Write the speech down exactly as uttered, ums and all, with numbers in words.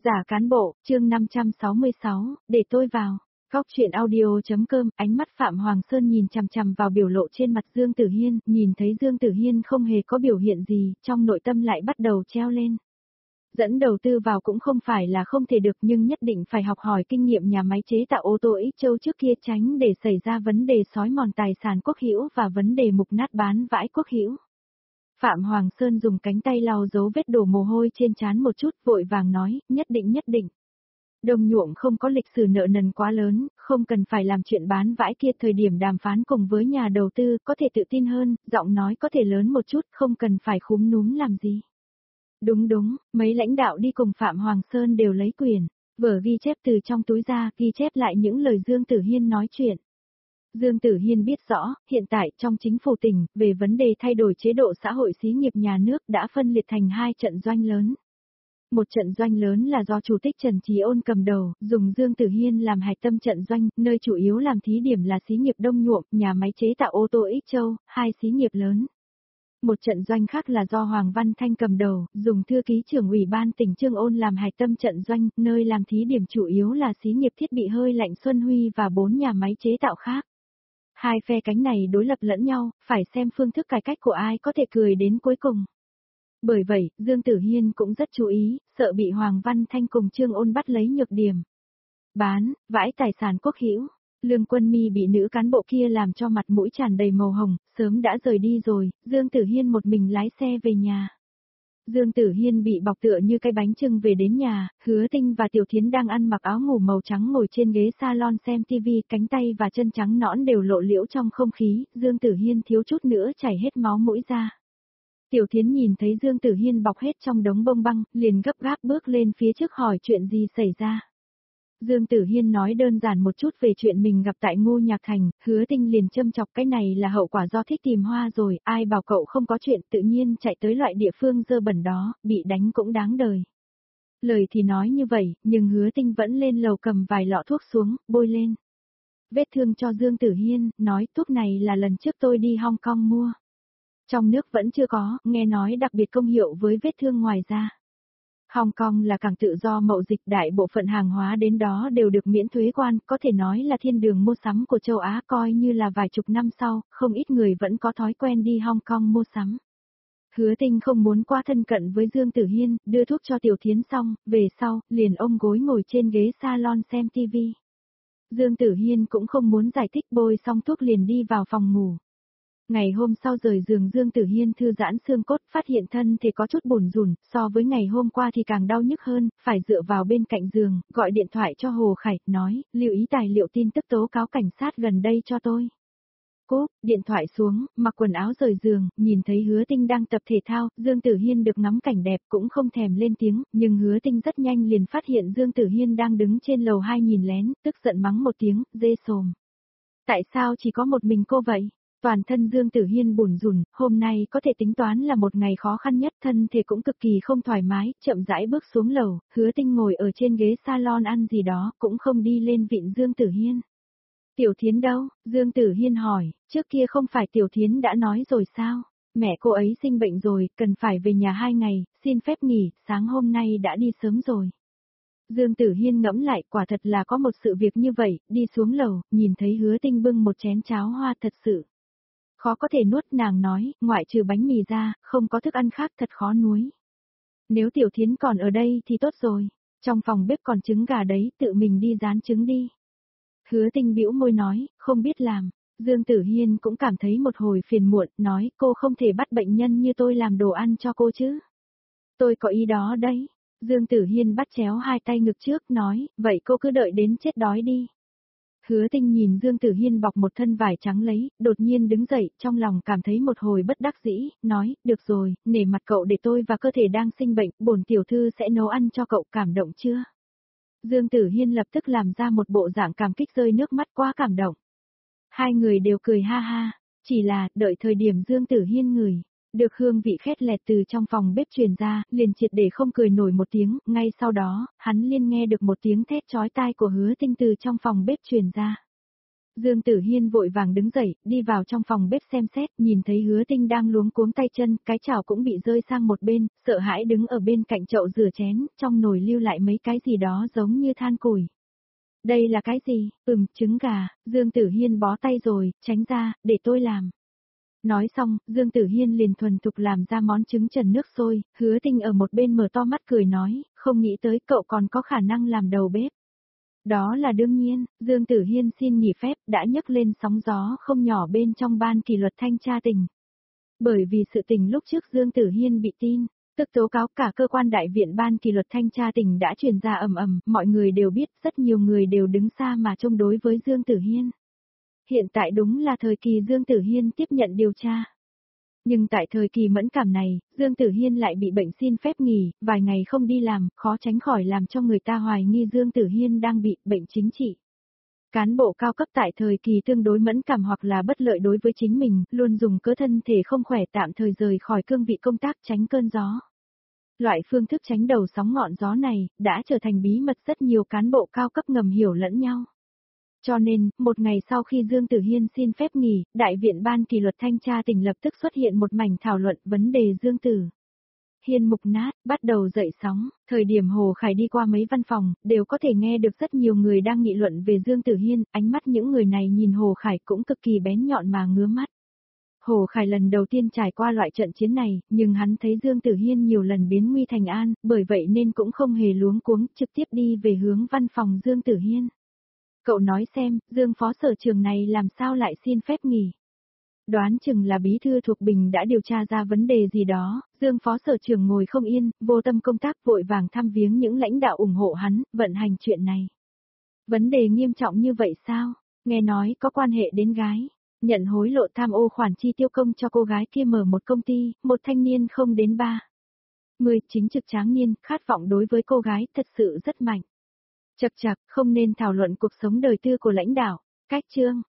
Giả cán bộ, chương năm trăm sáu mươi sáu, để tôi vào. Góc truyện audio.com, ánh mắt Phạm Hoàng Sơn nhìn chằm chằm vào biểu lộ trên mặt Dương Tử Hiên, nhìn thấy Dương Tử Hiên không hề có biểu hiện gì, trong nội tâm lại bắt đầu treo lên. Dẫn đầu tư vào cũng không phải là không thể được nhưng nhất định phải học hỏi kinh nghiệm nhà máy chế tạo ô tô Ích Châu trước kia tránh để xảy ra vấn đề xói mòn tài sản quốc hữu và vấn đề mục nát bán vãi quốc hữu. Phạm Hoàng Sơn dùng cánh tay lau dấu vết đổ mồ hôi trên trán một chút, vội vàng nói, nhất định nhất định. Đồng nhuộm không có lịch sử nợ nần quá lớn, không cần phải làm chuyện bán vãi kia. Thời điểm đàm phán cùng với nhà đầu tư có thể tự tin hơn, giọng nói có thể lớn một chút, không cần phải khúm núm làm gì. Đúng đúng, mấy lãnh đạo đi cùng Phạm Hoàng Sơn đều lấy quyền, vở ghi chép từ trong túi ra, ghi chép lại những lời Dương Tử Hiên nói chuyện. Dương Tử Hiên biết rõ, hiện tại trong chính phủ tỉnh, về vấn đề thay đổi chế độ xã hội xí nghiệp nhà nước đã phân liệt thành hai trận doanh lớn. Một trận doanh lớn là do Chủ tịch Trần Chí Ôn cầm đầu, dùng Dương Tử Hiên làm hạch tâm trận doanh, nơi chủ yếu làm thí điểm là xí nghiệp Đông Nhuộm, nhà máy chế tạo ô tô Ích Châu, hai xí nghiệp lớn. Một trận doanh khác là do Hoàng Văn Thanh cầm đầu, dùng thư ký trưởng ủy ban tỉnh Trương Ôn làm hạch tâm trận doanh, nơi làm thí điểm chủ yếu là xí nghiệp thiết bị hơi lạnh Xuân Huy và bốn nhà máy chế tạo khác. Hai phe cánh này đối lập lẫn nhau, phải xem phương thức cải cách của ai có thể cười đến cuối cùng. Bởi vậy, Dương Tử Hiên cũng rất chú ý, sợ bị Hoàng Văn Thanh cùng Trương Ôn bắt lấy nhược điểm. Bán, vãi tài sản quốc hữu. Lương Quân Mi bị nữ cán bộ kia làm cho mặt mũi tràn đầy màu hồng, sớm đã rời đi rồi, Dương Tử Hiên một mình lái xe về nhà. Dương Tử Hiên bị bọc tựa như cái bánh chưng về đến nhà, Hứa Tinh và Tiểu Thiến đang ăn mặc áo ngủ màu trắng ngồi trên ghế salon xem tivi, cánh tay và chân trắng nõn đều lộ liễu trong không khí, Dương Tử Hiên thiếu chút nữa chảy hết máu mũi ra. Tiểu Thiến nhìn thấy Dương Tử Hiên bọc hết trong đống bông băng, liền gấp gáp bước lên phía trước hỏi chuyện gì xảy ra. Dương Tử Hiên nói đơn giản một chút về chuyện mình gặp tại Ngô Nhạc Thành, Hứa Tinh liền châm chọc cái này là hậu quả do thích tìm hoa rồi, ai bảo cậu không có chuyện tự nhiên chạy tới loại địa phương dơ bẩn đó, bị đánh cũng đáng đời. Lời thì nói như vậy, nhưng Hứa Tinh vẫn lên lầu cầm vài lọ thuốc xuống, bôi lên vết thương cho Dương Tử Hiên, nói thuốc này là lần trước tôi đi Hong Kong mua. Trong nước vẫn chưa có, nghe nói đặc biệt công hiệu với vết thương ngoài da. Hong Kong là cảng tự do mậu dịch, đại bộ phận hàng hóa đến đó đều được miễn thuế quan, có thể nói là thiên đường mua sắm của châu Á, coi như là vài chục năm sau, không ít người vẫn có thói quen đi Hong Kong mua sắm. Hứa Tinh không muốn quá thân cận với Dương Tử Hiên, đưa thuốc cho Tiểu Thiến xong, về sau, liền ôm gối ngồi trên ghế salon xem tivi. Dương Tử Hiên cũng không muốn giải thích, bôi xong thuốc liền đi vào phòng ngủ. Ngày hôm sau rời giường Dương Tử Hiên thư giãn xương cốt, phát hiện thân thể có chút bủn rủn, so với ngày hôm qua thì càng đau nhức hơn, phải dựa vào bên cạnh giường, gọi điện thoại cho Hồ Khải, nói, lưu ý tài liệu tin tức tố cáo cảnh sát gần đây cho tôi. Cúp, điện thoại xuống, mặc quần áo rời giường, nhìn thấy Hứa Tinh đang tập thể thao, Dương Tử Hiên được ngắm cảnh đẹp cũng không thèm lên tiếng, nhưng Hứa Tinh rất nhanh liền phát hiện Dương Tử Hiên đang đứng trên lầu hai nhìn lén, tức giận mắng một tiếng, dê sồm. Tại sao chỉ có một mình cô vậy? Toàn thân Dương Tử Hiên bủn rủn, hôm nay có thể tính toán là một ngày khó khăn nhất, thân thể cũng cực kỳ không thoải mái, chậm rãi bước xuống lầu, Hứa Tinh ngồi ở trên ghế salon ăn gì đó, cũng không đi lên vịn Dương Tử Hiên. Tiểu Thiến đâu? Dương Tử Hiên hỏi, trước kia không phải Tiểu Thiến đã nói rồi sao? Mẹ cô ấy sinh bệnh rồi, cần phải về nhà hai ngày, xin phép nghỉ, sáng hôm nay đã đi sớm rồi. Dương Tử Hiên ngẫm lại, quả thật là có một sự việc như vậy, đi xuống lầu, nhìn thấy Hứa Tinh bưng một chén cháo hoa thật sự khó có thể nuốt, nàng nói, ngoại trừ bánh mì ra, không có thức ăn khác, thật khó nuối. Nếu Tiểu Thiến còn ở đây thì tốt rồi, trong phòng bếp còn trứng gà đấy, tự mình đi rán trứng đi. Hứa Tinh bĩu môi nói, không biết làm. Dương Tử Hiên cũng cảm thấy một hồi phiền muộn, nói, cô không thể bắt bệnh nhân như tôi làm đồ ăn cho cô chứ. Tôi có ý đó đấy. Dương Tử Hiên bắt chéo hai tay ngực trước, nói, vậy cô cứ đợi đến chết đói đi. Hứa Tinh nhìn Dương Tử Hiên bọc một thân vải trắng lấy, đột nhiên đứng dậy, trong lòng cảm thấy một hồi bất đắc dĩ, nói, được rồi, nể mặt cậu để tôi và cơ thể đang sinh bệnh, bổn tiểu thư sẽ nấu ăn cho cậu, cảm động chưa? Dương Tử Hiên lập tức làm ra một bộ dạng cảm kích rơi nước mắt, quá cảm động. Hai người đều cười ha ha, chỉ là, đợi thời điểm Dương Tử Hiên ngửi được hương vị khét lẹt từ trong phòng bếp truyền ra, liền triệt để không cười nổi một tiếng, ngay sau đó, hắn liền nghe được một tiếng thét chói tai của Hứa Tinh từ trong phòng bếp truyền ra. Dương Tử Hiên vội vàng đứng dậy, đi vào trong phòng bếp xem xét, nhìn thấy Hứa Tinh đang luống cuống tay chân, cái chảo cũng bị rơi sang một bên, sợ hãi đứng ở bên cạnh chậu rửa chén, trong nồi lưu lại mấy cái gì đó giống như than củi. Đây là cái gì? Ừm, trứng gà. Dương Tử Hiên bó tay rồi, tránh ra, để tôi làm. Nói xong, Dương Tử Hiên liền thuần thục làm ra món trứng trần nước sôi, Hứa Tinh ở một bên mở to mắt cười nói, không nghĩ tới cậu còn có khả năng làm đầu bếp. Đó là đương nhiên, Dương Tử Hiên xin nghỉ phép đã nhấc lên sóng gió không nhỏ bên trong ban kỷ luật thanh tra tỉnh. Bởi vì sự tình lúc trước Dương Tử Hiên bị tin, tức tố cáo cả cơ quan đại viện ban kỷ luật thanh tra tỉnh đã truyền ra ầm ầm, mọi người đều biết, rất nhiều người đều đứng xa mà chống đối với Dương Tử Hiên. Hiện tại đúng là thời kỳ Dương Tử Hiên tiếp nhận điều tra. Nhưng tại thời kỳ mẫn cảm này, Dương Tử Hiên lại bị bệnh xin phép nghỉ, vài ngày không đi làm, khó tránh khỏi làm cho người ta hoài nghi Dương Tử Hiên đang bị bệnh chính trị. Cán bộ cao cấp tại thời kỳ tương đối mẫn cảm hoặc là bất lợi đối với chính mình, luôn dùng cớ thân thể không khỏe tạm thời rời khỏi cương vị công tác tránh cơn gió. Loại phương thức tránh đầu sóng ngọn gió này, đã trở thành bí mật rất nhiều cán bộ cao cấp ngầm hiểu lẫn nhau. Cho nên, một ngày sau khi Dương Tử Hiên xin phép nghỉ, Đại viện Ban kỷ luật thanh tra tỉnh lập tức xuất hiện một mảnh thảo luận vấn đề Dương Tử Hiên mục nát, bắt đầu dậy sóng, thời điểm Hồ Khải đi qua mấy văn phòng, đều có thể nghe được rất nhiều người đang nghị luận về Dương Tử Hiên, ánh mắt những người này nhìn Hồ Khải cũng cực kỳ bén nhọn mà ngứa mắt. Hồ Khải lần đầu tiên trải qua loại trận chiến này, nhưng hắn thấy Dương Tử Hiên nhiều lần biến nguy thành an, bởi vậy nên cũng không hề luống cuống, trực tiếp đi về hướng văn phòng Dương Tử Hiên. Cậu nói xem, Dương phó sở trường này làm sao lại xin phép nghỉ? Đoán chừng là bí thư thuộc Bình đã điều tra ra vấn đề gì đó, Dương phó sở trường ngồi không yên, vô tâm công tác vội vàng thăm viếng những lãnh đạo ủng hộ hắn, vận hành chuyện này. Vấn đề nghiêm trọng như vậy sao? Nghe nói có quan hệ đến gái. Nhận hối lộ tham ô khoản chi tiêu công cho cô gái kia mở một công ty, một thanh niên không đến ba. Mười, chính trực tráng niên, khát vọng đối với cô gái thật sự rất mạnh. Chật chật, không nên thảo luận cuộc sống đời tư của lãnh đạo. Cách chương.